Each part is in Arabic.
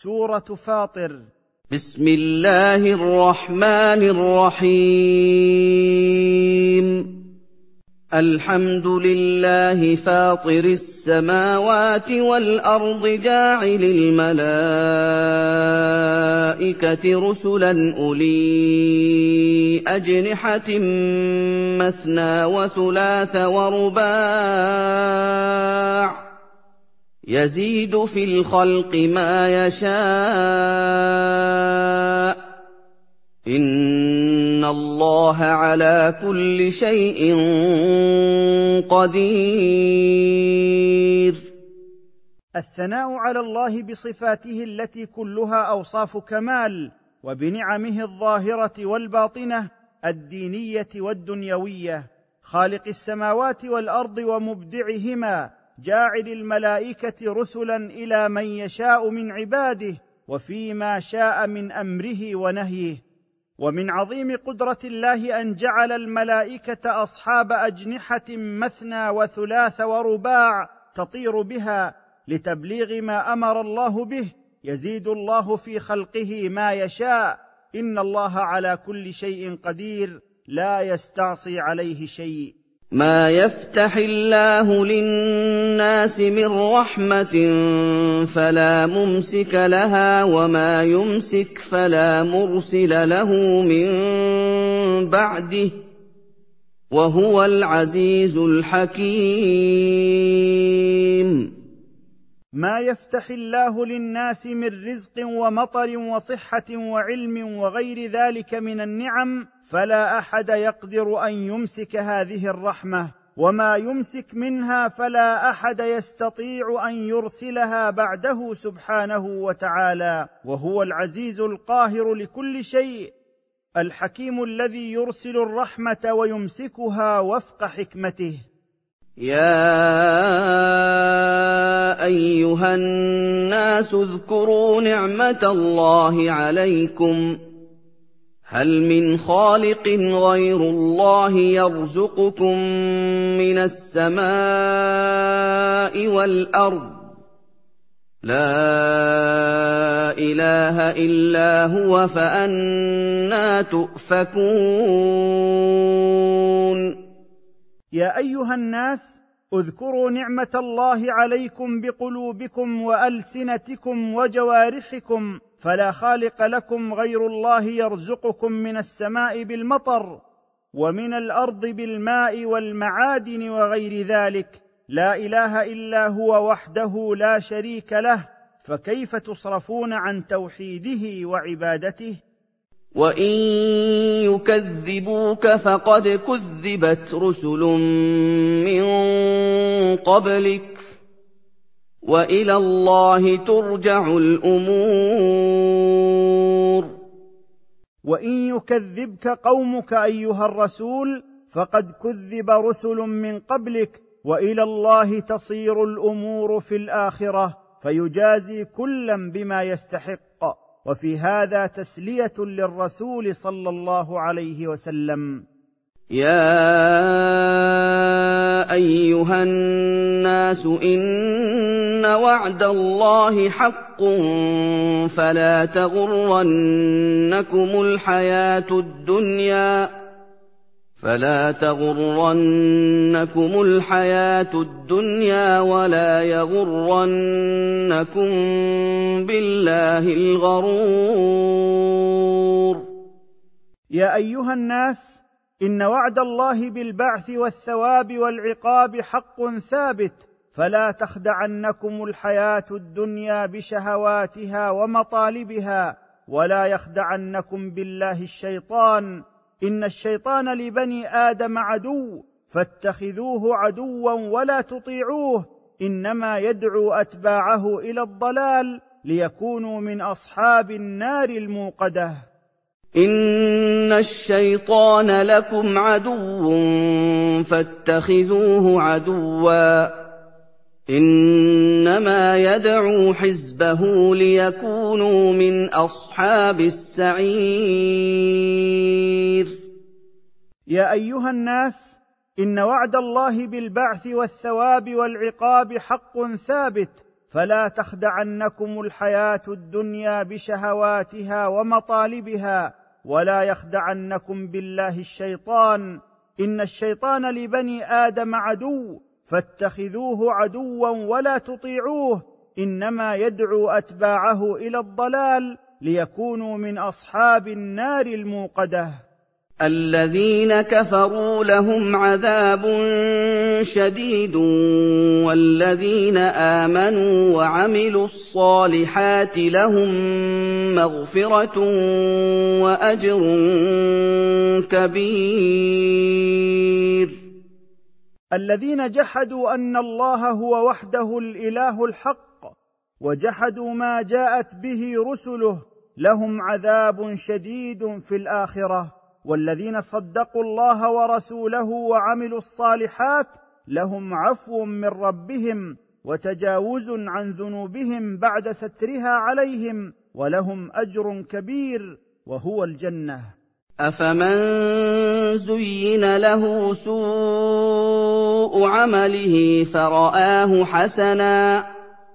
سورة فاطر. بسم الله الرحمن الرحيم. الحمد لله فاطر السماوات والأرض جاعل الملائكة رسلا أولي أجنحة مثنى وثلاث ورباع يزيد في الخلق ما يشاء إن الله على كل شيء قدير. الثناء على الله بصفاته التي كلها أوصاف كمال، وبنعمه الظاهرة والباطنة الدينية والدنيوية، خالق السماوات والأرض ومبدعهما، جاعل الملائكة رسلا إلى من يشاء من عباده وفيما شاء من أمره ونهيه. ومن عظيم قدرة الله أن جعل الملائكة أصحاب أجنحة مثنى وثلاث ورباع تطير بها لتبليغ ما أمر الله به. يزيد الله في خلقه ما يشاء، إن الله على كل شيء قدير، لا يستعصي عليه شيء. ما يفتح الله للناس من رحمة فلا ممسك لها وما يمسك فلا مرسل له من بعده وهو العزيز الحكيم. ما يفتح الله للناس من رزق ومطر وصحة وعلم وغير ذلك من النعم فلا أحد يقدر أن يمسك هذه الرحمة، وما يمسك منها فلا أحد يستطيع أن يرسلها بعده سبحانه وتعالى، وهو العزيز القاهر لكل شيء، الحكيم الذي يرسل الرحمة ويمسكها وفق حكمته. يا أيها الناس اذكروا نعمة الله عليكم هل من خالق غير الله يرزقكم من السماء والأرض لا إله إلا هو فأنى تؤفكون. يا أيها الناس اذكروا نعمة الله عليكم بقلوبكم وألسنتكم وجوارحكم، فلا خالق لكم غير الله يرزقكم من السماء بالمطر ومن الأرض بالماء والمعادن وغير ذلك، لا إله إلا هو وحده لا شريك له، فكيف تصرفون عن توحيده وعبادته؟ وَإِن يُكَذِّبُوكَ فَقَدْ كُذِّبَتْ رُسُلٌ مِّن قَبْلِكَ وَإِلَى اللَّهِ تُرْجَعُ الْأُمُورُ. وإن يكذبك قومك أيها الرسول فقد كذب رسل من قبلك، وإلى الله تصير الأمور في الآخرة، فيجازي كلا بما يستحق. وفي هذا تسلية للرسول صلى الله عليه وسلم. يا أيها الناس إن وعد الله حق فلا تغرنكم الحياة الدنيا ولا يغرنكم بالله الغرور. يا أيها الناس إن وعد الله بالبعث والثواب والعقاب حق ثابت، فلا تخدعنكم الحياة الدنيا بشهواتها ومطالبها، ولا يخدعنكم بالله الشيطان، إن الشيطان لبني آدم عدو فاتخذوه عدوا ولا تطيعوه، إنما يدعو أتباعه إلى الضلال ليكونوا من أصحاب النار الموقدة. إن الشيطان لكم عدو فاتخذوه عدوا إنما يدعو حزبه ليكونوا من أصحاب السعير. يا أيها الناس إن وعد الله بالبعث والثواب والعقاب حق ثابت، فلا تخدعنكم الحياة الدنيا بشهواتها ومطالبها، ولا يخدعنكم بالله الشيطان، إن الشيطان لبني آدم عدو فاتخذوه عدوا ولا تطيعوه، إنما يدعو أتباعه إلى الضلال ليكونوا من أصحاب النار الموقدة. الذين كفروا لهم عذاب شديد، والذين آمنوا وعملوا الصالحات لهم مغفرة وأجر كبير. الذين جحدوا أن الله هو وحده الإله الحق وجحدوا ما جاءت به رسله لهم عذاب شديد في الآخرة، والذين صدقوا الله ورسوله وعملوا الصالحات لهم عفو من ربهم وتجاوز عن ذنوبهم بعد سترها عليهم، ولهم أجر كبير وهو الجنة. أفمن زين له سوء عمله فرآه حسنا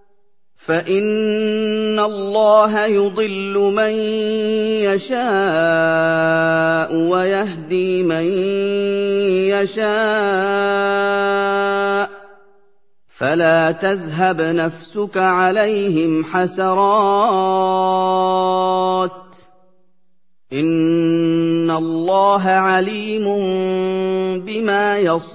فإن الله يضل من يشاء ويهدي من يشاء فلا تذهب نفسك عليهم حسرات إن الله عليم بما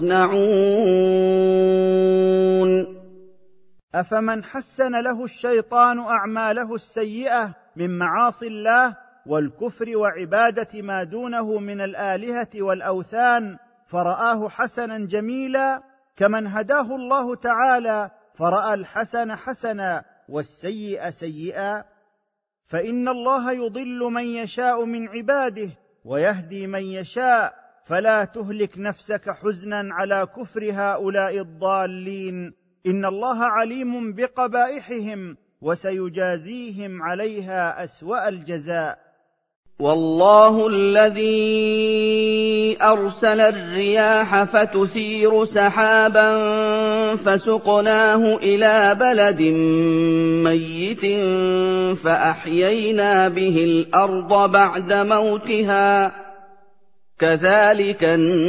يصنعون. أفمن حسن له الشيطان أعماله السيئة من معاصي الله والكفر وعبادة ما دونه من الآلهة والأوثان فرآه حسنا جميلا، كمن هداه الله تعالى فرأى الحسن حسنا والسيئ سيئا؟ فإن الله يضل من يشاء من عباده ويهدي من يشاء، فلا تهلك نفسك حزنا على كفر هؤلاء الضالين، إن الله عليم بقبائحهم وسيجازيهم عليها أسوأ الجزاء. والله الذي أرسل الرياح فتثير سحابا فسقناه إلى بلد ميت فأحيينا به الأرض بعد موتها كذلك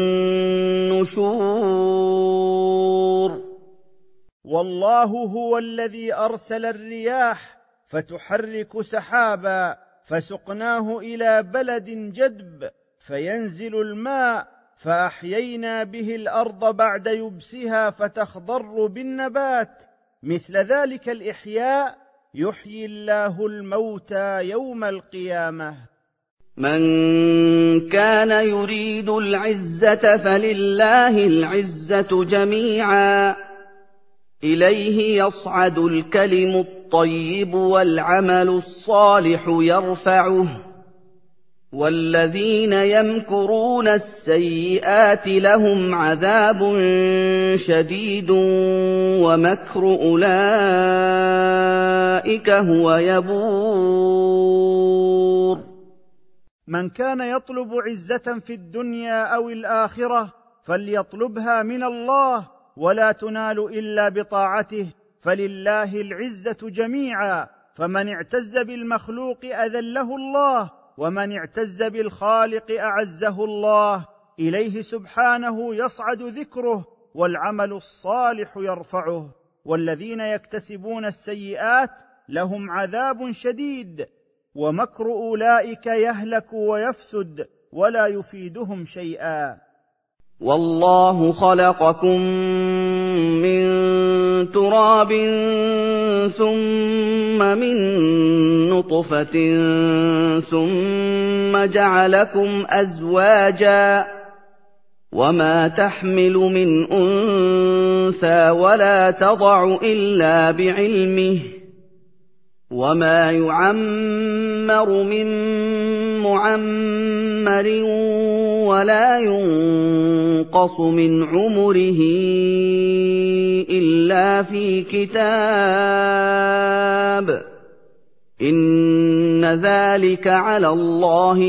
النشور. والله هو الذي أرسل الرياح فتحرك سحابا فسقناه إلى بلد جدب فينزل الماء فأحيينا به الأرض بعد يبسها فتخضر بالنبات، مثل ذلك الإحياء يحيي الله الموتى يوم القيامة. من كان يريد العزة فلله العزة جميعا إليه يصعد الكلم الطيب والعمل الصالح يرفعه والذين يمكرون السيئات لهم عذاب شديد ومكر أولئك هو يبور. من كان يطلب عزة في الدنيا أو الآخرة فليطلبها من الله ولا تنال إلا بطاعته، فلله العزة جميعا، فمن اعتز بالمخلوق أذله الله ومن اعتز بالخالق أعزه الله، إليه سبحانه يصعد ذكره والعمل الصالح يرفعه، والذين يكتسبون السيئات لهم عذاب شديد ومكر أولئك يهلك ويفسد ولا يفيدهم شيئا. والله خلقكم من تراب ثم من نطفة ثم جعلكم أزواجا وما تحمل من أنثى ولا تضع إلا بعلمه وما يعمر من معمر ولا ينقص من عمره إلا في كتاب إن ذلك على الله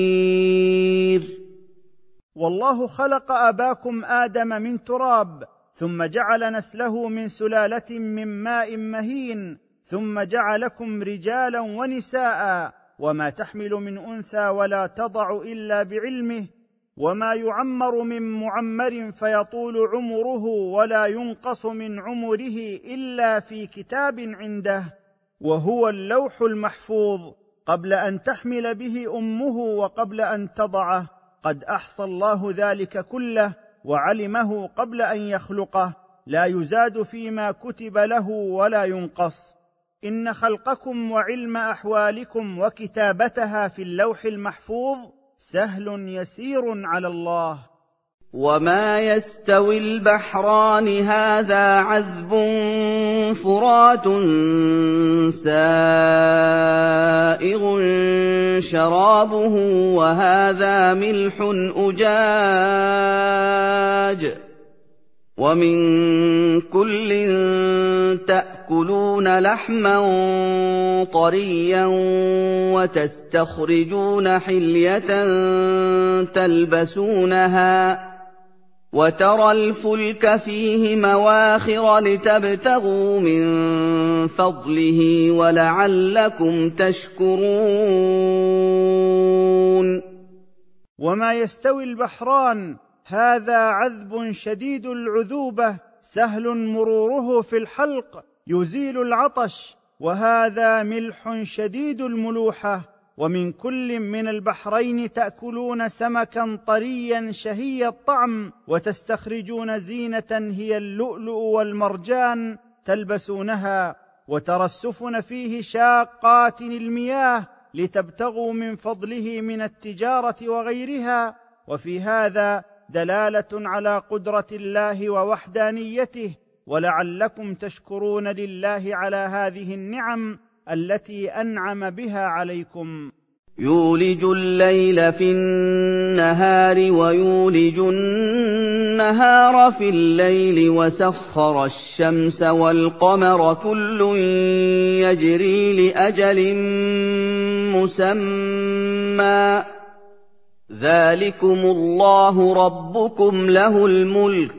يسير. والله خلق أباكم آدم من تراب ثم جعل نسله من سلاله من ماء مهين، ثم جعلكم رجالا ونساء، وما تحمل من انثى ولا تضع الا بعلمه، وما يعمر من معمر فيطول عمره ولا ينقص من عمره الا في كتاب عنده، وهو اللوح المحفوظ، قبل ان تحمل به امه وقبل ان تضعه، قد احصى الله ذلك كله وعلمه قبل ان يخلقه، لا يزاد فيما كتب له ولا ينقص. ان خلقكم وعلم احوالكم وكتابتها في اللوح المحفوظ سهل يسير على الله. وما يستوي البحران هذا عذب فرات سائغ شرابه وهذا ملح أجاج ومن كل تأكلون لحما طريا وتستخرجون حلية تلبسونها وترى الفلك فيه مواخر لتبتغوا من فضله ولعلكم تشكرون. وما يستوي البحران هذا عذب شديد العذوبة سهل مروره في الحلق يزيل العطش، وهذا ملح شديد الملوحة، ومن كل من البحرين تأكلون سمكا طريا شهي الطعم، وتستخرجون زينة هي اللؤلؤ والمرجان تلبسونها، وترى السفن فيه شاقات المياه لتبتغوا من فضله من التجارة وغيرها. وفي هذا دلالة على قدرة الله ووحدانيته، ولعلكم تشكرون لله على هذه النعم التي أنعم بها عليكم. يولج الليل في النهار ويولج النهار في الليل وسخر الشمس والقمر كل يجري لأجل مسمى ذلكم الله ربكم له الملك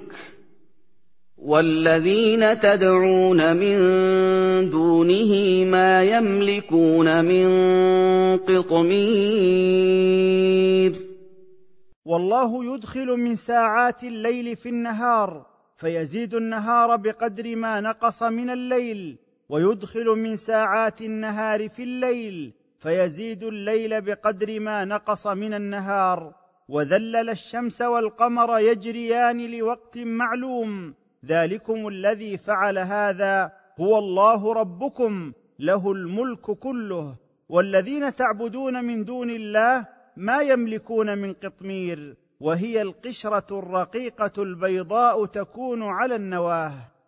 والذين تدعون من دونه ما يملكون من قطمير. والله يدخل من ساعات الليل في النهار فيزيد النهار بقدر ما نقص من الليل، ويدخل من ساعات النهار في الليل فيزيد الليل بقدر ما نقص من النهار، وذلل الشمس والقمر يجريان لوقت معلوم، ذلكم الذي فعل هذا هو الله ربكم له الملك كله، والذين تعبدون من دون الله ما يملكون من قطمير، وهي القشرة الرقيقة البيضاء تكون على النواه.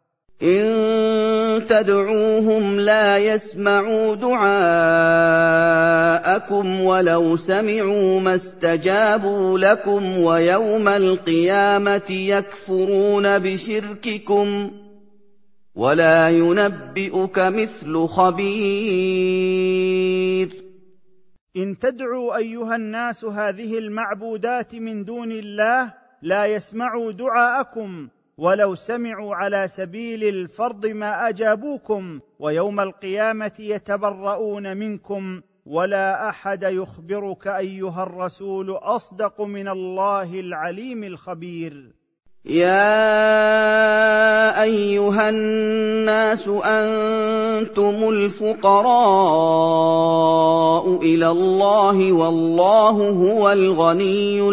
إن تدعوهم لا يسمعوا دعاءكم ولو سمعوا ما استجابوا لكم ويوم القيامة يكفرون بشرككم ولا ينبئك مثل خبير. إن تدعوا أيها الناس هذه المعبودات من دون الله لا يسمعوا دعاءكم، ولو سمعوا على سبيل الفرض ما أجابوكم، ويوم القيامة يتبرؤون منكم، ولا أحد يخبرك أيها الرسول أصدق من الله العليم الخبير. يا أيها الناس أنتم الفقراء إلى الله والله هو الغني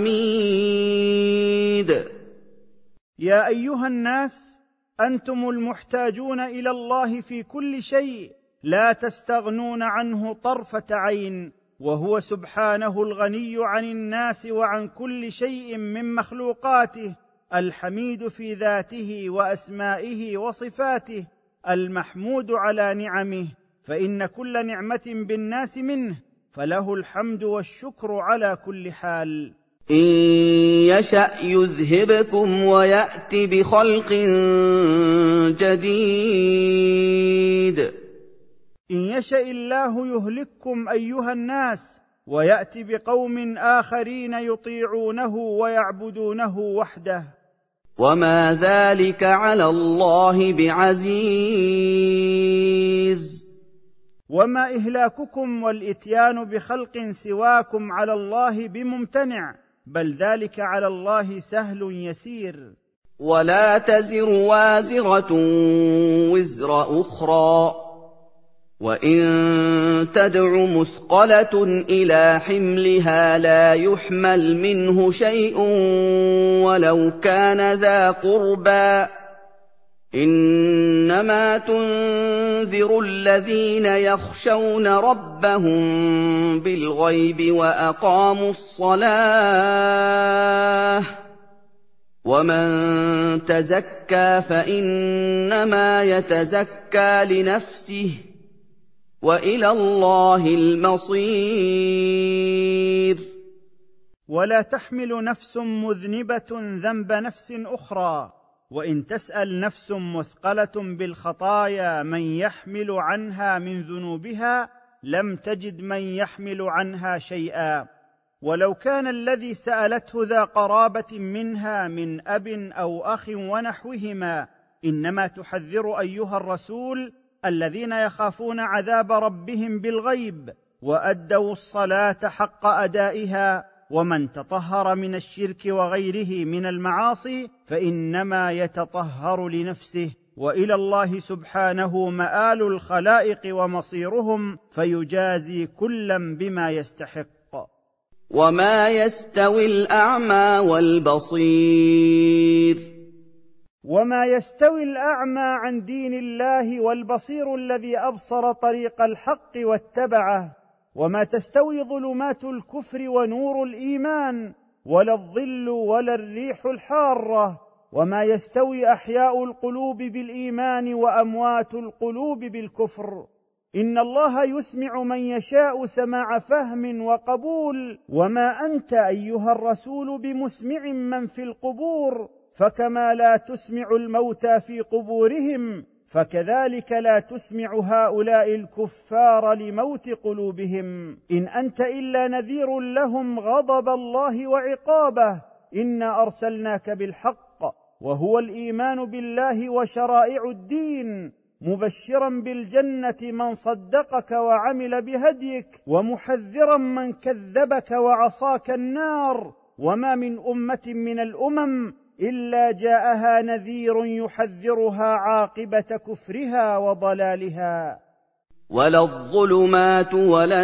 الحميد. يا أيها الناس أنتم المحتاجون إلى الله في كل شيء، لا تستغنون عنه طرفة عين، وهو سبحانه الغني عن الناس وعن كل شيء من مخلوقاته، الحميد في ذاته وأسمائه وصفاته، المحمود على نعمه، فإن كل نعمة بالناس منه، فله الحمد والشكر على كل حال. إن يشأ يذهبكم ويأت بخلق جديد. إن يشأ الله يهلككم أيها الناس ويأتي بقوم آخرين يطيعونه ويعبدونه وحده. وَمَا ذَٰلِكَ عَلَى اللَّهِ بِعَزِيزٍ. وما إهلاككم والإتيان بخلق سواكم على الله بممتنع، بل ذلك على الله سهل يسير. وَلَا تَزِرُ وَازِرَةٌ وِزْرَ أُخْرَىٰ، وَإِن تَدْعُ مُثْقَلَةٌ إِلَىٰ حِمْلِهَا لَا يُحْمَلْ مِنْهُ شَيْءٌ وَلَوْ كَانَ ذَا قُرْبَىٰ ۗ إِنَّمَا تُنذِرُ الَّذِينَ يَخْشَوْنَ رَبَّهُم بِالْغَيْبِ وَأَقَامُوا الصَّلَاةَ ۚ وَمَن تَزَكَّىٰ فَإِنَّمَا يَتَزَكَّىٰ لِنَفْسِهِ ۚ وَإِلَى اللَّهِ الْمَصِيرُ. ولا تحمل نفس مذنبة ذنب نفس أخرى، وإن تسأل نفس مثقلة بالخطايا من يحمل عنها من ذنوبها لم تجد من يحمل عنها شيئا، ولو كان الذي سألته ذا قرابة منها من أب أو أخ ونحوهما. إنما تحذر أيها الرسول الذين يخافون عذاب ربهم بالغيب وأدوا الصلاة حق أدائها، ومن تطهر من الشرك وغيره من المعاصي فإنما يتطهر لنفسه، وإلى الله سبحانه مآل الخلائق ومصيرهم، فيجازي كلا بما يستحق. وَمَا يَسْتَوِي الْأَعْمَىٰ وَالْبَصِيرُ. وما يستوي الأعمى عن دين الله والبصير الذي أبصر طريق الحق واتبعه، وما تستوي ظلمات الكفر ونور الإيمان، ولا الظل ولا الريح الحارة. وما يستوي أحياء القلوب بالإيمان وأموات القلوب بالكفر. إن الله يسمع من يشاء سماع فهم وقبول، وما أنت أيها الرسول بمسمع من في القبور، فكما لا تسمع الموتى في قبورهم فكذلك لا تسمع هؤلاء الكفار لموت قلوبهم. إن أنت إلا نذير لهم غضب الله وعقابه. إنا أرسلناك بالحق، وهو الإيمان بالله وشرائع الدين، مبشرا بالجنة من صدقك وعمل بهديك، ومحذرا من كذبك وعصاك النار. وما من أمة من الأمم إلا جاءها نذير يحذرها عاقبة كفرها وضلالها. ولا الظلمات ولا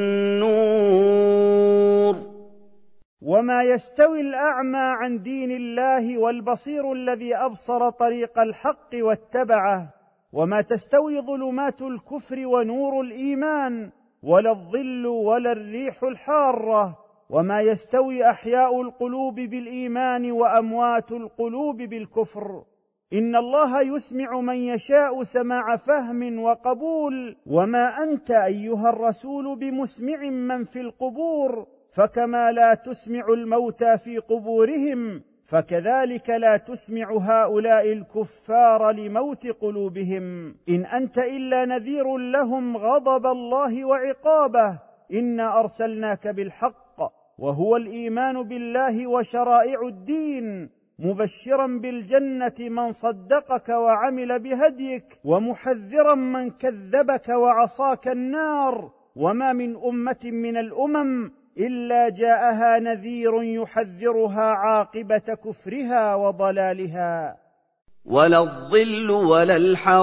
النور. وما يستوي الأعمى عن دين الله والبصير الذي أبصر طريق الحق واتبعه، وما تستوي ظلمات الكفر ونور الإيمان، ولا الظل ولا الريح الحارة. وما يستوي أحياء القلوب بالإيمان وأموات القلوب بالكفر. إن الله يسمع من يشاء سماع فهم وقبول، وما أنت أيها الرسول بمسمع من في القبور، فكما لا تسمع الموتى في قبورهم فكذلك لا تسمع هؤلاء الكفار لموت قلوبهم. إن أنت إلا نذير لهم غضب الله وعقابه. إنا أرسلناك بالحق، وهو الإيمان بالله وشرائع الدين، مبشرا بالجنة من صدقك وعمل بهديك، ومحذرا من كذبك وعصاك النار. وما من أمة من الأمم إلا جاءها نذير يحذرها عاقبة كفرها وضلالها. ولا الظل ولا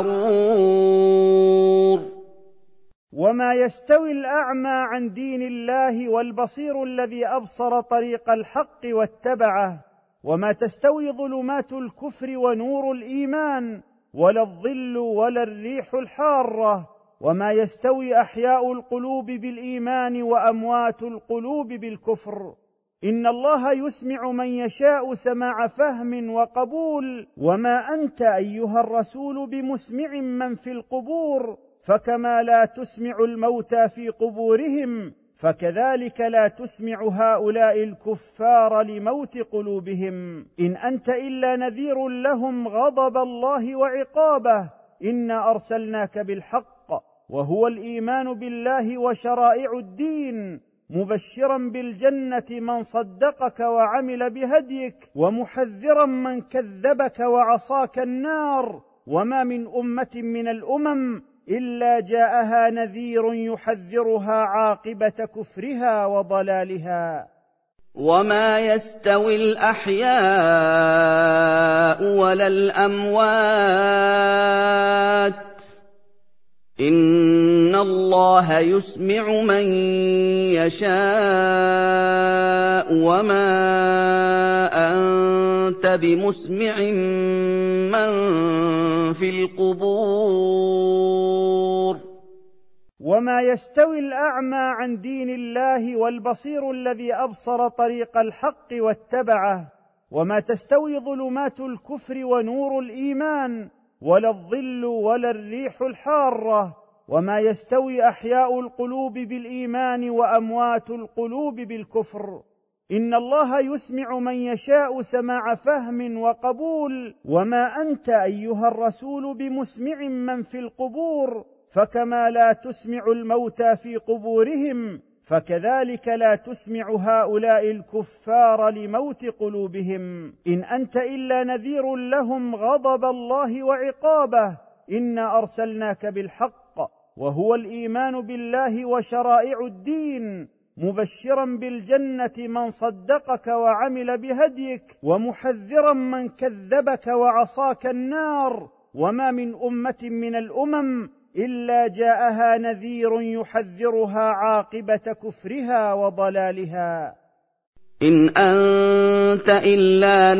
الحرور. وما يستوي الأعمى عن دين الله والبصير الذي أبصر طريق الحق واتبعه، وما تستوي ظلمات الكفر ونور الإيمان، ولا الظل ولا الريح الحارة. وما يستوي أحياء القلوب بالإيمان وأموات القلوب بالكفر. إن الله يسمع من يشاء سماع فهم وقبول، وما أنت أيها الرسول بمسمع من في القبور، فكما لا تسمع الموتى في قبورهم فكذلك لا تسمع هؤلاء الكفار لموت قلوبهم. إن أنت إلا نذير لهم غضب الله وعقابه. إنا أرسلناك بالحق، وهو الإيمان بالله وشرائع الدين، مبشرا بالجنة من صدقك وعمل بهديك، ومحذرا من كذبك وعصاك النار. وما من أمة من الأمم إلا جاءها نذير يحذرها عاقبة كفرها وضلالها. وما يستوي الأحياء ولا الأموات إن الله يسمع من يشاء وما أنت بمسمع من في القبور. وما يستوي الأعمى عن دين الله والبصير الذي أبصر طريق الحق واتبعه، وما تستوي ظلمات الكفر ونور الإيمان، ولا الظل ولا الريح الحارة. وما يستوي أحياء القلوب بالإيمان وأموات القلوب بالكفر. إن الله يسمع من يشاء سماع فهم وقبول. وما أنت أيها الرسول بمسمع من في القبور، فكما لا تسمع الموتى في قبورهم، فكذلك لا تسمع هؤلاء الكفار لموت قلوبهم. إن أنت إلا نذير لهم غضب الله وعقابه. إنا أرسلناك بالحق وهو الإيمان بالله وشرائع الدين، مبشرا بالجنة من صدقك وعمل بهديك، ومحذرا من كذبك وعصاك النار. وما من أمة من الأمم إلا جاءها نذير يحذرها عاقبة كفرها وضلالها. إن أنت إلا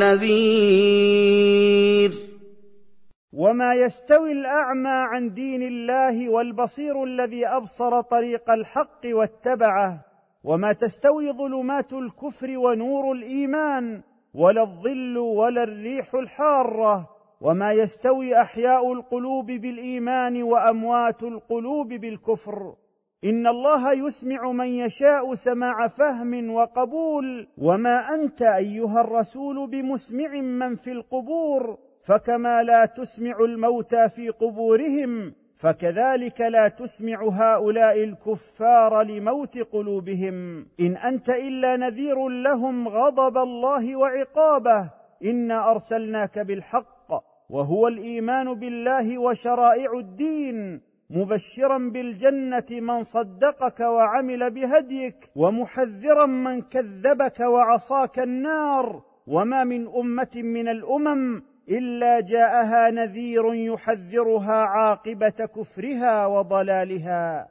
نذير. وما يستوي الأعمى عن دين الله والبصير الذي أبصر طريق الحق واتبعه، وما تستوي ظلمات الكفر ونور الإيمان، ولا الظل ولا الريح الحارة. وما يستوي أحياء القلوب بالإيمان وأموات القلوب بالكفر. إن الله يسمع من يشاء سماع فهم وقبول. وما أنت أيها الرسول بمسمع من في القبور، فكما لا تسمع الموتى في قبورهم، فكذلك لا تسمع هؤلاء الكفار لموت قلوبهم. إن أنت إلا نذير لهم غضب الله وعقابه. إنا أرسلناك بالحق وهو الإيمان بالله وشرائع الدين، مبشرا بالجنة من صدقك وعمل بهديك، ومحذرا من كذبك وعصاك النار. وما من أمة من الأمم إلا جاءها نذير يحذرها عاقبة كفرها وضلالها.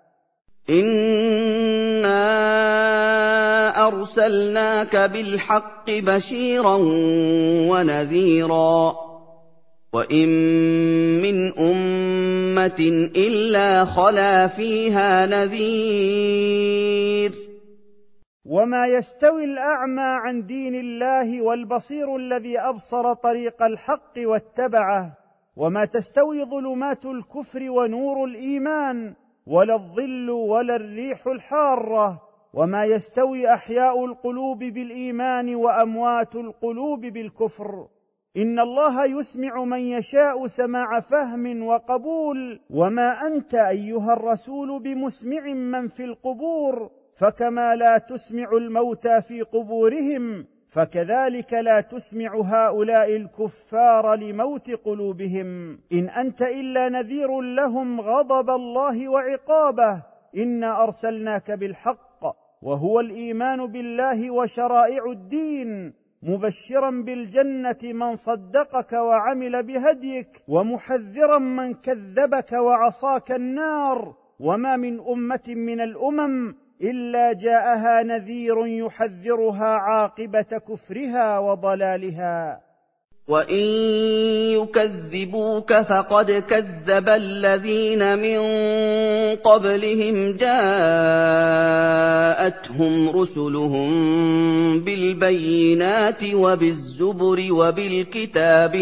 إنا أرسلناك بالحق بشيرا ونذيرا وإن من أمة إلا خلا فيها نذير. وما يستوي الأعمى عن دين الله والبصير الذي أبصر طريق الحق واتبعه، وما تستوي ظلمات الكفر ونور الإيمان، ولا الظل ولا الريح الحارة. وما يستوي أحياء القلوب بالإيمان وأموات القلوب بالكفر. إن الله يسمع من يشاء سماع فهم وقبول. وما أنت أيها الرسول بمسمع من في القبور، فكما لا تسمع الموتى في قبورهم، فكذلك لا تسمع هؤلاء الكفار لموت قلوبهم. إن أنت إلا نذير لهم غضب الله وعقابه. إنا أرسلناك بالحق وهو الإيمان بالله وشرائع الدين، مبشرا بالجنة من صدقك وعمل بهديك، ومحذرا من كذبك وعصاك النار. وما من أمة من الأمم إلا جاءها نذير يحذرها عاقبة كفرها وضلالها. وإن يكذبوك فقد كذب الذين من قبلهم جاءتهم رسلهم بالبينات وبالزبر وبالكتاب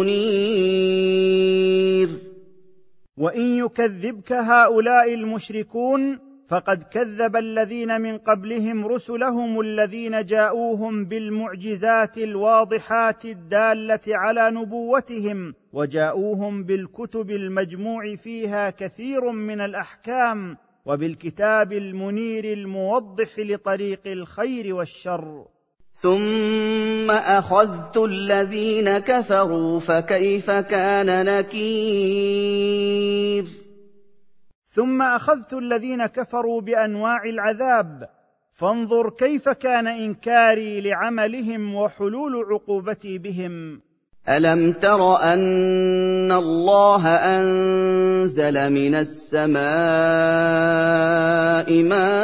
المنير. وإن يكذبك هؤلاء المشركون فقد كذب الذين من قبلهم رسلهم الذين جاءوهم بالمعجزات الواضحات الدالة على نبوتهم، وجاءوهم بالكتب المجموع فيها كثير من الأحكام وبالكتاب المنير الموضح لطريق الخير والشر. ثم أخذت الذين كفروا فكيف كان نكير. ثم أخذت الذين كفروا بأنواع العذاب، فانظر كيف كان إنكاري لعملهم وحلول عقوبتي بهم. ألم تر أن الله أنزل من السماء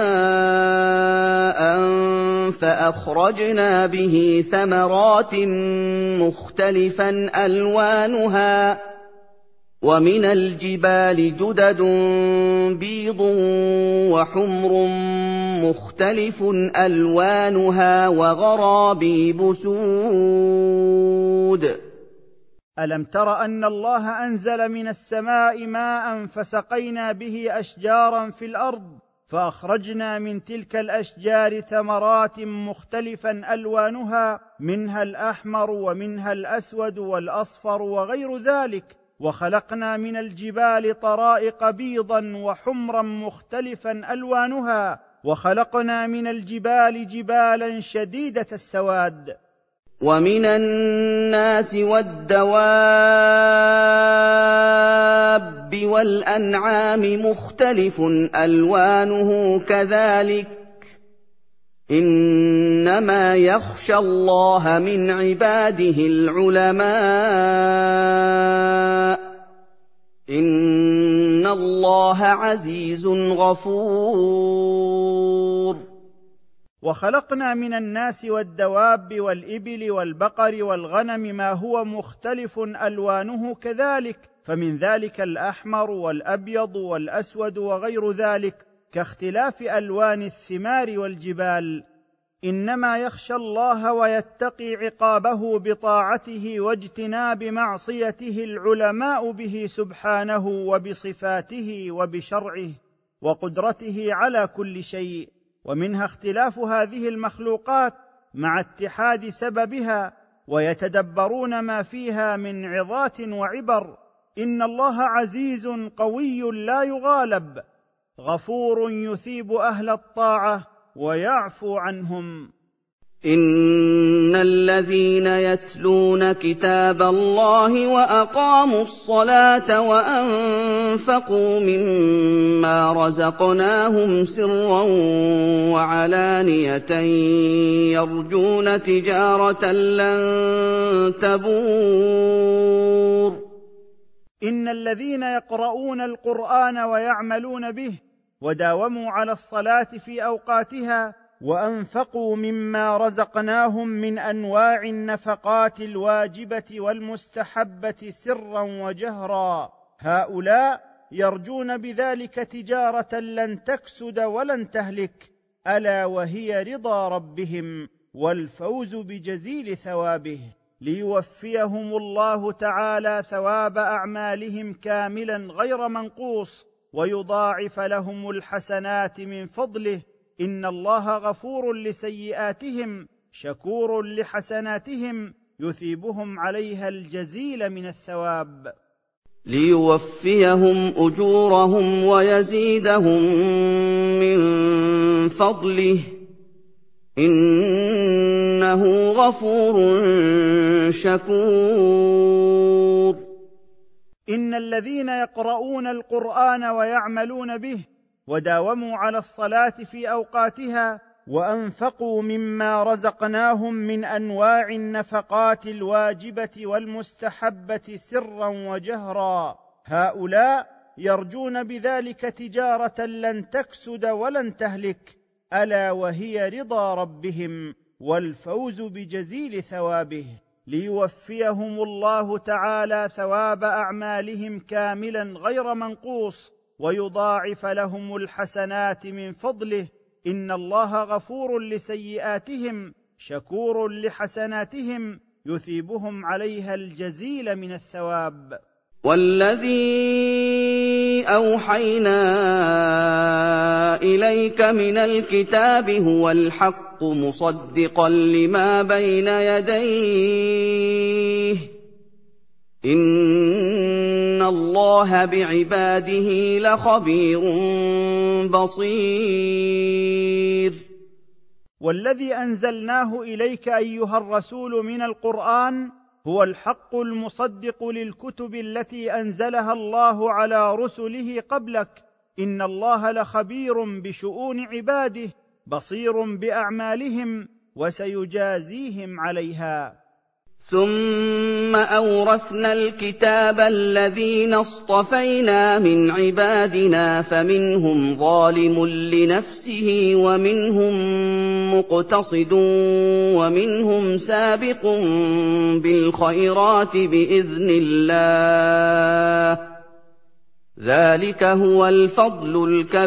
ماء فأخرجنا به ثمرات مختلفا ألوانها ومن الجبال جدد بيض وحمر مختلف ألوانها وغرابيب سود. ألم تر أن الله أنزل من السماء ماء فسقينا به أشجارا في الأرض فأخرجنا من تلك الأشجار ثمرات مختلفا ألوانها منها الأحمر ومنها الأسود والأصفر وغير ذلك، وخلقنا من الجبال طرائق بيضا وحمرا مختلفا ألوانها، وخلقنا من الجبال جبالا شديدة السواد. ومن الناس والدواب والأنعام مختلف ألوانه كذلك، إنما يخشى الله من عباده العلماء، إن الله عزيز غفور. وخلقنا من الناس والدواب والإبل والبقر والغنم ما هو مختلف ألوانه كذلك، فمن ذلك الأحمر والأبيض والأسود وغير ذلك، كاختلاف ألوان الثمار والجبال. إنما يخشى الله ويتقي عقابه بطاعته واجتناب معصيته العلماء به سبحانه وبصفاته وبشرعه وقدرته على كل شيء. ومنها اختلاف هذه المخلوقات مع اتحاد سببها، ويتدبرون ما فيها من عظات وعبر. إن الله عزيز قوي لا يغالب، غفور يثيب أهل الطاعة ويعفو عنهم. إن الذين يتلون كتاب الله وأقاموا الصلاة وأنفقوا مما رزقناهم سرا وعلانية يرجون تجارة لن تبور. إن الذين يقرؤون القرآن ويعملون به وداوموا على الصلاة في أوقاتها وأنفقوا مما رزقناهم من أنواع النفقات الواجبة والمستحبة سرا وجهرا، هؤلاء يرجون بذلك تجارة لن تكسد ولن تهلك، ألا وهي رضا ربهم والفوز بجزيل ثوابه، ليوفيهم الله تعالى ثواب أعمالهم كاملا غير منقوص ويضاعف لهم الحسنات من فضله. إن الله غفور لسيئاتهم شكور لحسناتهم يثيبهم عليها الجزيل من الثواب. ليوفيهم أجورهم ويزيدهم من فضله إنه غفور شكور. إن الذين يقرؤون القرآن ويعملون به وداوموا على الصلاة في أوقاتها وأنفقوا مما رزقناهم من أنواع النفقات الواجبة والمستحبة سرا وجهرا، هؤلاء يرجون بذلك تجارة لن تكسد ولن تهلك، ألا وهي رضا ربهم والفوز بجزيل ثوابه، ليوفيهم الله تعالى ثواب أعمالهم كاملا غير منقوص ويضاعف لهم الحسنات من فضله. إن الله غفور لسيئاتهم شكور لحسناتهم يثيبهم عليها الجزيل من الثواب. والذي أوحينا إليك من الكتاب هو الحق مصدقا لما بين يديه إِنَّ اللَّهَ بِعِبَادِهِ لَخَبِيرٌ بَصِيرٌ والذي أنزلناه إليك أيها الرسول من القرآن هو الحق المصدق للكتب التي أنزلها الله على رسله قبلك. إن الله لخبير بشؤون عباده بصير بأعمالهم وسيجازيهم عليها. ثُمَّ أَوْرَثْنَا الْكِتَابَ الَّذِينَ اصْطَفَيْنَا مِنْ عِبَادِنَا فَمِنْهُمْ ظَالِمٌ لِنَفْسِهِ وَمِنْهُمْ مُقْتَصِدٌ وَمِنْهُمْ سَابِقٌ بِالْخَيْرَاتِ بِإِذْنِ اللَّهِ ۚ ذَلِكَ هُوَ الْفَضْلُ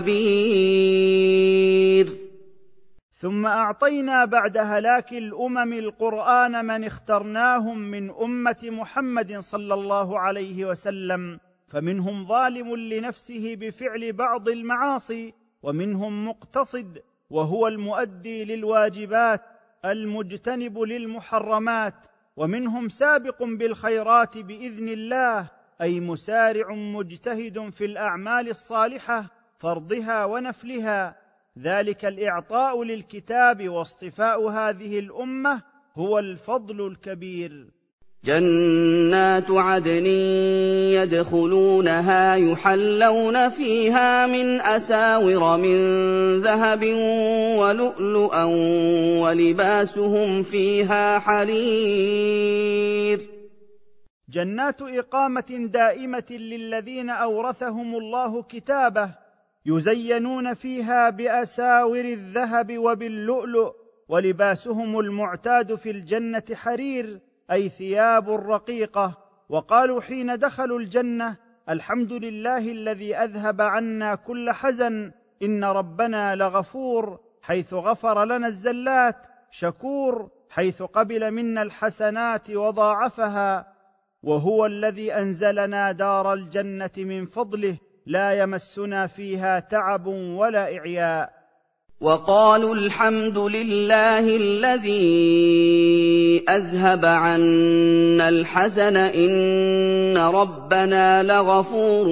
الْكَبِيرُ. ثم أعطينا بعد هلاك الأمم القرآن من اخترناهم من أمة محمد صلى الله عليه وسلم، فمنهم ظالم لنفسه بفعل بعض المعاصي، ومنهم مقتصد وهو المؤدي للواجبات المجتنب للمحرمات، ومنهم سابق بالخيرات بإذن الله، أي مسارع مجتهد في الأعمال الصالحة فرضها ونفلها. ذلك الإعطاء للكتاب واصطفاء هذه الأمة هو الفضل الكبير. جنات عدن يدخلونها يحلون فيها من أساور من ذهب ولؤلؤا ولباسهم فيها حرير. جنات إقامة دائمة للذين أورثهم الله كتابه، يزينون فيها بأساور الذهب وباللؤلؤ، ولباسهم المعتاد في الجنة حرير، أي ثياب رقيقة. وقالوا حين دخلوا الجنة: الحمد لله الذي أذهب عنا كل حزن، إن ربنا لغفور، حيث غفر لنا الزلات، شكور، حيث قبل منا الحسنات وضاعفها، وهو الذي أنزلنا دار الجنة من فضله، لا يمسنا فيها تعب ولا إعياء. وقالوا الحمد لله الذي أذهب عنا الحزن إن ربنا لغفور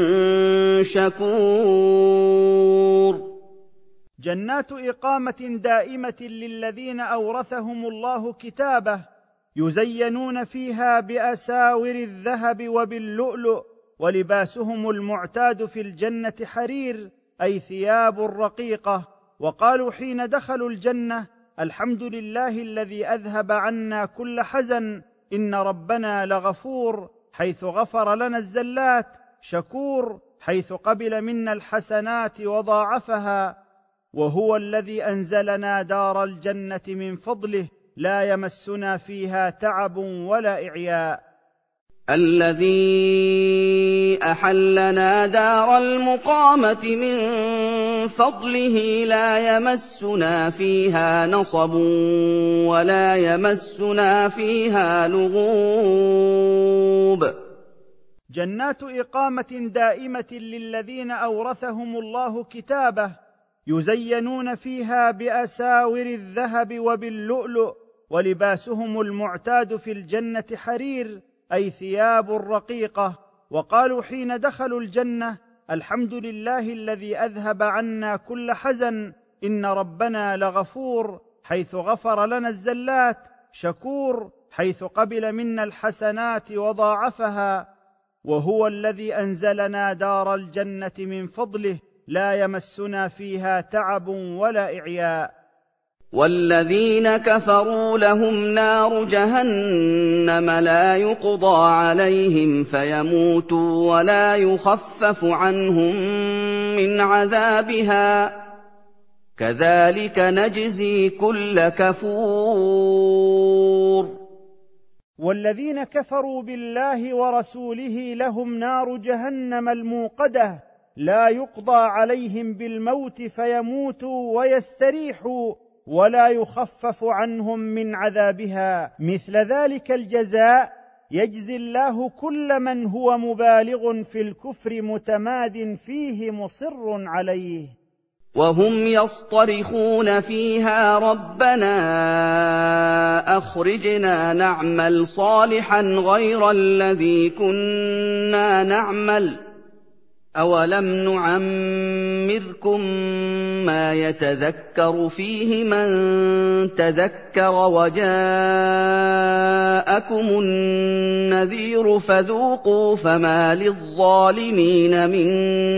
شكور. جنات إقامة دائمة للذين أورثهم الله كتابه، يزينون فيها بأساور الذهب وباللؤلؤ، ولباسهم المعتاد في الجنة حرير، أي ثياب رقيقة. وقالوا حين دخلوا الجنة: الحمد لله الذي أذهب عنا كل حزن، إن ربنا لغفور، حيث غفر لنا الزلات، شكور، حيث قبل منا الحسنات وضاعفها، وهو الذي أنزلنا دار الجنة من فضله، لا يمسنا فيها تعب ولا إعياء. الذي أحلنا دار المقامة من فضله لا يمسنا فيها نصب ولا يمسنا فيها لغوب. جنات إقامة دائمة للذين أورثهم الله كتابه، يزينون فيها بأساور الذهب وباللؤلؤ، ولباسهم المعتاد في الجنة حرير، أي ثياب رقيقة. وقالوا حين دخلوا الجنة: الحمد لله الذي أذهب عنا كل حزن، إن ربنا لغفور، حيث غفر لنا الزلات، شكور، حيث قبل منا الحسنات وضاعفها، وهو الذي أنزلنا دار الجنة من فضله، لا يمسنا فيها تعب ولا إعياء. والذين كفروا لهم نار جهنم لا يقضى عليهم فيموتوا ولا يخفف عنهم من عذابها، كذلك نجزي كل كفور. والذين كفروا بالله ورسوله لهم نار جهنم الموقدة لا يقضى عليهم بالموت فيموتوا ويستريحوا ولا يخفف عنهم من عذابها، مثل ذلك الجزاء يجزي الله كل من هو مبالغ في الكفر متماد فيه مصر عليه. وهم يصطرخون فيها ربنا أخرجنا نعمل صالحا غير الذي كنا نعمل أولم نعمركم ما يتذكر فيه من تذكر وجاءكم النذير فذوقوا فما للظالمين من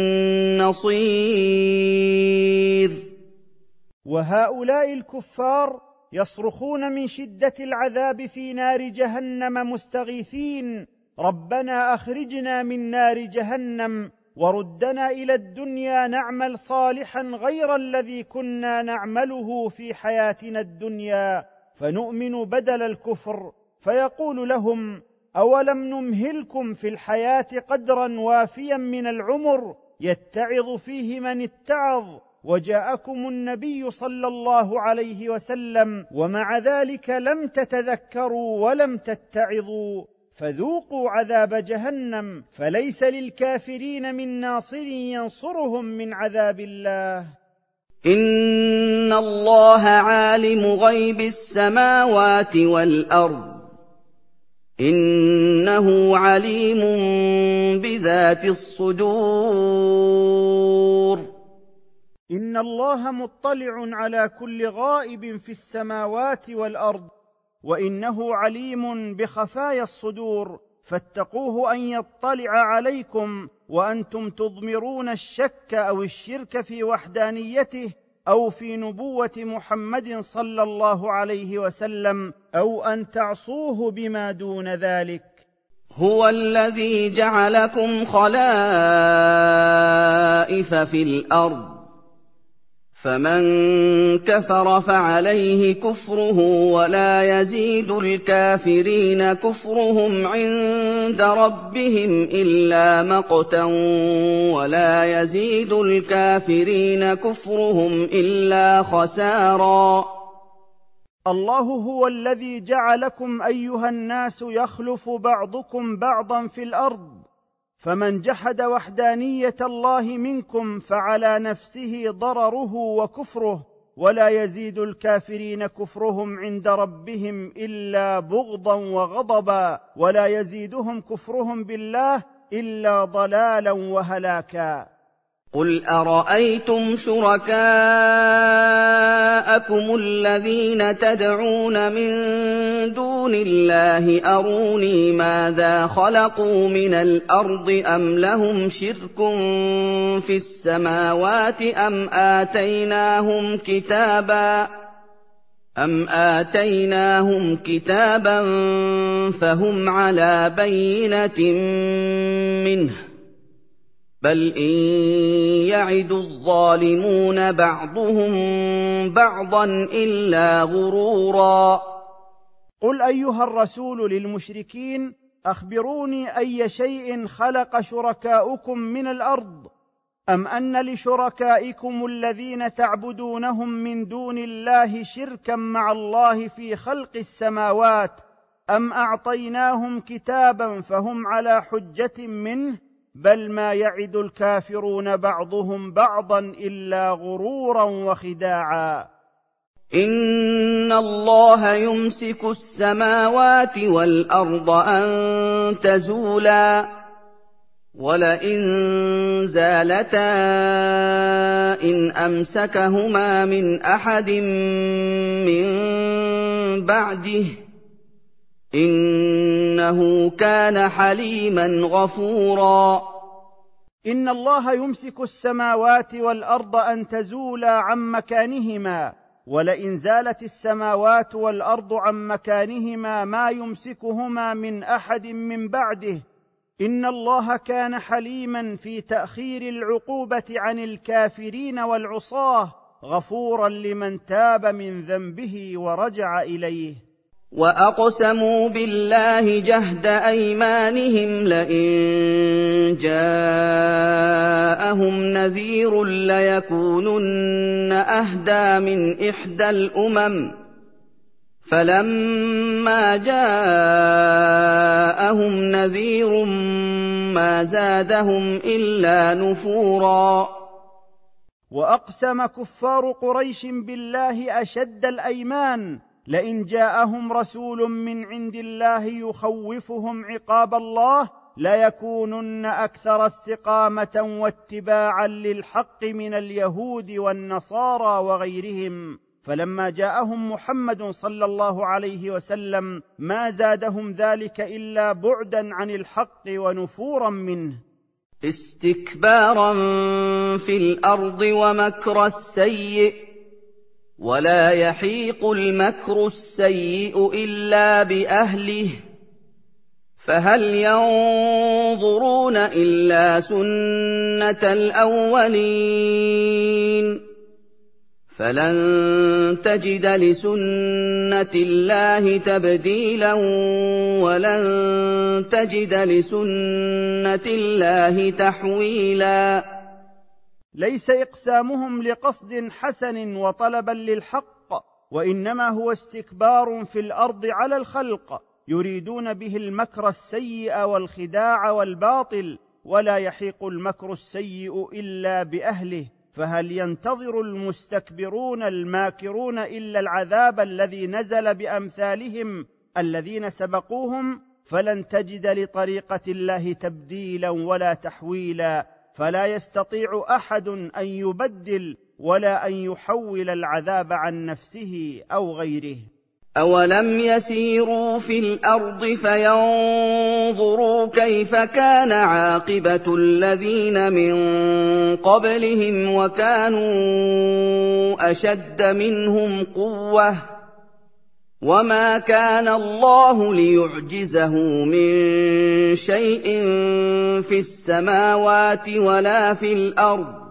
نصير. وهؤلاء الكفار يصرخون من شدة العذاب في نار جهنم مستغيثين ربنا أخرجنا من نار جهنم وردنا إلى الدنيا نعمل صالحا غير الذي كنا نعمله في حياتنا الدنيا فنؤمن بدل الكفر. فيقول لهم أولم نمهلكم في الحياة قدرا وافيا من العمر يتعظ فيه من اتعظ وجاءكم النبي صلى الله عليه وسلم ومع ذلك لم تتذكروا ولم تتعظوا فذوقوا عذاب جهنم فليس للكافرين من ناصر ينصرهم من عذاب الله. إن الله عالم غيب السماوات والأرض إنه عليم بذات الصدور. إن الله مطلع على كل غائب في السماوات والأرض وإنه عليم بخفايا الصدور فاتقوه أن يطلع عليكم وأنتم تضمرون الشك أو الشرك في وحدانيته أو في نبوة محمد صلى الله عليه وسلم أو أن تعصوه بما دون ذلك. هو الذي جعلكم خلائف في الأرض فمن كفر فعليه كفره ولا يزيد الكافرين كفرهم عند ربهم إلا مقتا ولا يزيد الكافرين كفرهم إلا خسارا. الله هو الذي جعلكم أيها الناس يخلف بعضكم بعضا في الأرض فمن جحد وحدانية الله منكم فعلى نفسه ضرره وكفره ولا يزيد الكافرين كفرهم عند ربهم إلا بغضا وغضبا ولا يزيدهم كفرهم بالله إلا ضلالا وهلاكا. قل أرأيتم شركاءكم الذين تدعون من دون الله أروني ماذا خلقوا من الأرض أم لهم شرك في السماوات أم آتيناهم كتابا فهم على بينة منه بل إن يعد الظالمون بعضهم بعضا إلا غرورا. قل أيها الرسول للمشركين أخبروني أي شيء خلق شركاؤكم من الأرض أم أن لشركائكم الذين تعبدونهم من دون الله شركا مع الله في خلق السماوات أم أعطيناهم كتابا فهم على حجة منه بل ما يعد الكافرون بعضهم بعضا إلا غرورا وخداعا. إن الله يمسك السماوات والأرض أن تزولا ولئن زالتا إن أمسكهما من أحد من بعده إنه كان حليما غفورا. إن الله يمسك السماوات والأرض أن تزولا عن مكانهما ولئن زالت السماوات والأرض عن مكانهما ما يمسكهما من أحد من بعده إن الله كان حليما في تأخير العقوبة عن الكافرين والعصاة غفورا لمن تاب من ذنبه ورجع إليه. وأقسموا بالله جهد أيمانهم لئن جاءهم نذير ليكونن أهدى من إحدى الأمم فلما جاءهم نذير ما زادهم إلا نفورا. واقسم كفار قريش بالله اشد الايمان لئن جاءهم رسول من عند الله يخوفهم عقاب الله ليكونن اكثر استقامه واتباعا للحق من اليهود والنصارى وغيرهم. فلما جاءهم محمد صلى الله عليه وسلم ما زادهم ذلك الا بعدا عن الحق ونفورا منه. استكبارا في الارض ومكر السيء ولا يحيق المكر السيء الا باهله فهل ينظرون الا سنه الاولين فلن تجد لسنه الله تبديلا ولن تجد لسنه الله تحويلا. ليس اقسامهم لقصد حسن وطلبا للحق، وانما هو استكبار في الارض على الخلق، يريدون به المكر السيء والخداع والباطل، ولا يحيق المكر السيء الا باهله. فهل ينتظر المستكبرون الماكرون الا العذاب الذي نزل بامثالهم الذين سبقوهم؟ فلن تجد لطريقه الله تبديلا ولا تحويلا، فلا يستطيع احد ان يبدل ولا ان يحول العذاب عن نفسه او غيره. أولم يسيروا في الأرض فينظروا كيف كان عاقبة الذين من قبلهم وكانوا أشد منهم قوة وما كان الله ليعجزه من شيء في السماوات ولا في الأرض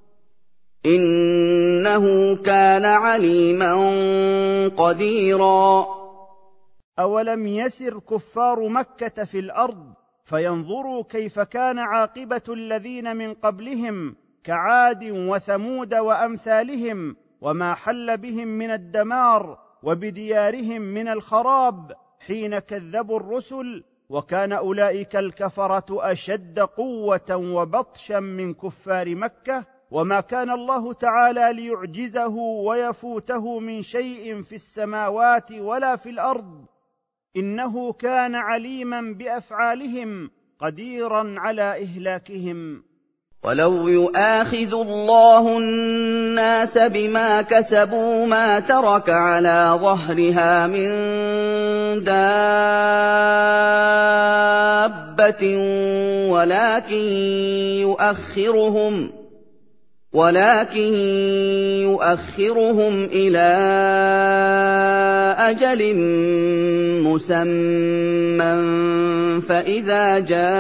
إنه كان عليما قديرا. أولم يسر كفار مكة في الأرض فينظروا كيف كان عاقبة الذين من قبلهم كعاد وثمود وأمثالهم، وما حل بهم من الدمار وبديارهم من الخراب حين كذبوا الرسل، وكان أولئك الكفرة أشد قوة وبطشا من كفار مكة، وما كان الله تعالى ليعجزه ويفوته من شيء في السماوات ولا في الأرض، إنه كان عليما بأفعالهم قديرا على إهلاكهم. ولو يؤاخذ الله الناس بما كسبوا ما ترك على ظهرها من دابة ولكن يؤخرهم إلى أجل مسمى فإذا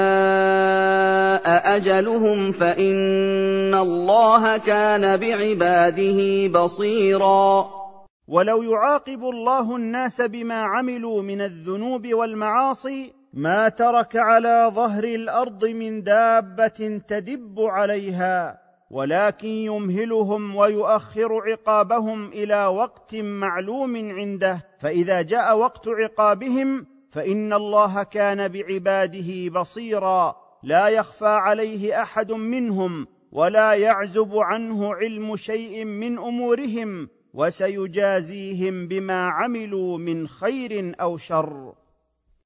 جاء أجلهم فإن الله كان بعباده بصيرا. ولو يعاقب الله الناس بما عملوا من الذنوب والمعاصي ما ترك على ظهر الأرض من دابة تدب عليها، ولكن يمهلهم ويؤخر عقابهم إلى وقت معلوم عنده، فإذا جاء وقت عقابهم فإن الله كان بعباده بصيرا، لا يخفى عليه أحد منهم ولا يعزب عنه علم شيء من أمورهم، وسيجازيهم بما عملوا من خير أو شر.